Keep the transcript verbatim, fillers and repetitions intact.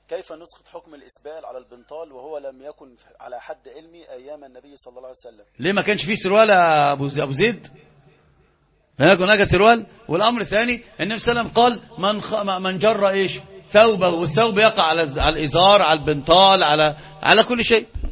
كيف نسقط حكم الإسبال على البنطال وهو لم يكن على حد علمي أيام النبي صلى الله عليه وسلم؟ ليه ما كانش فيه سروال يا أبو أبو زيد؟ لا يكون هناك سروال. والأمر الثاني النبي صلى الله عليه وسلم قال من خ... من جر إيش ثوبه، والثوب يقع على على الإزار، على البنطال، على على كل شيء.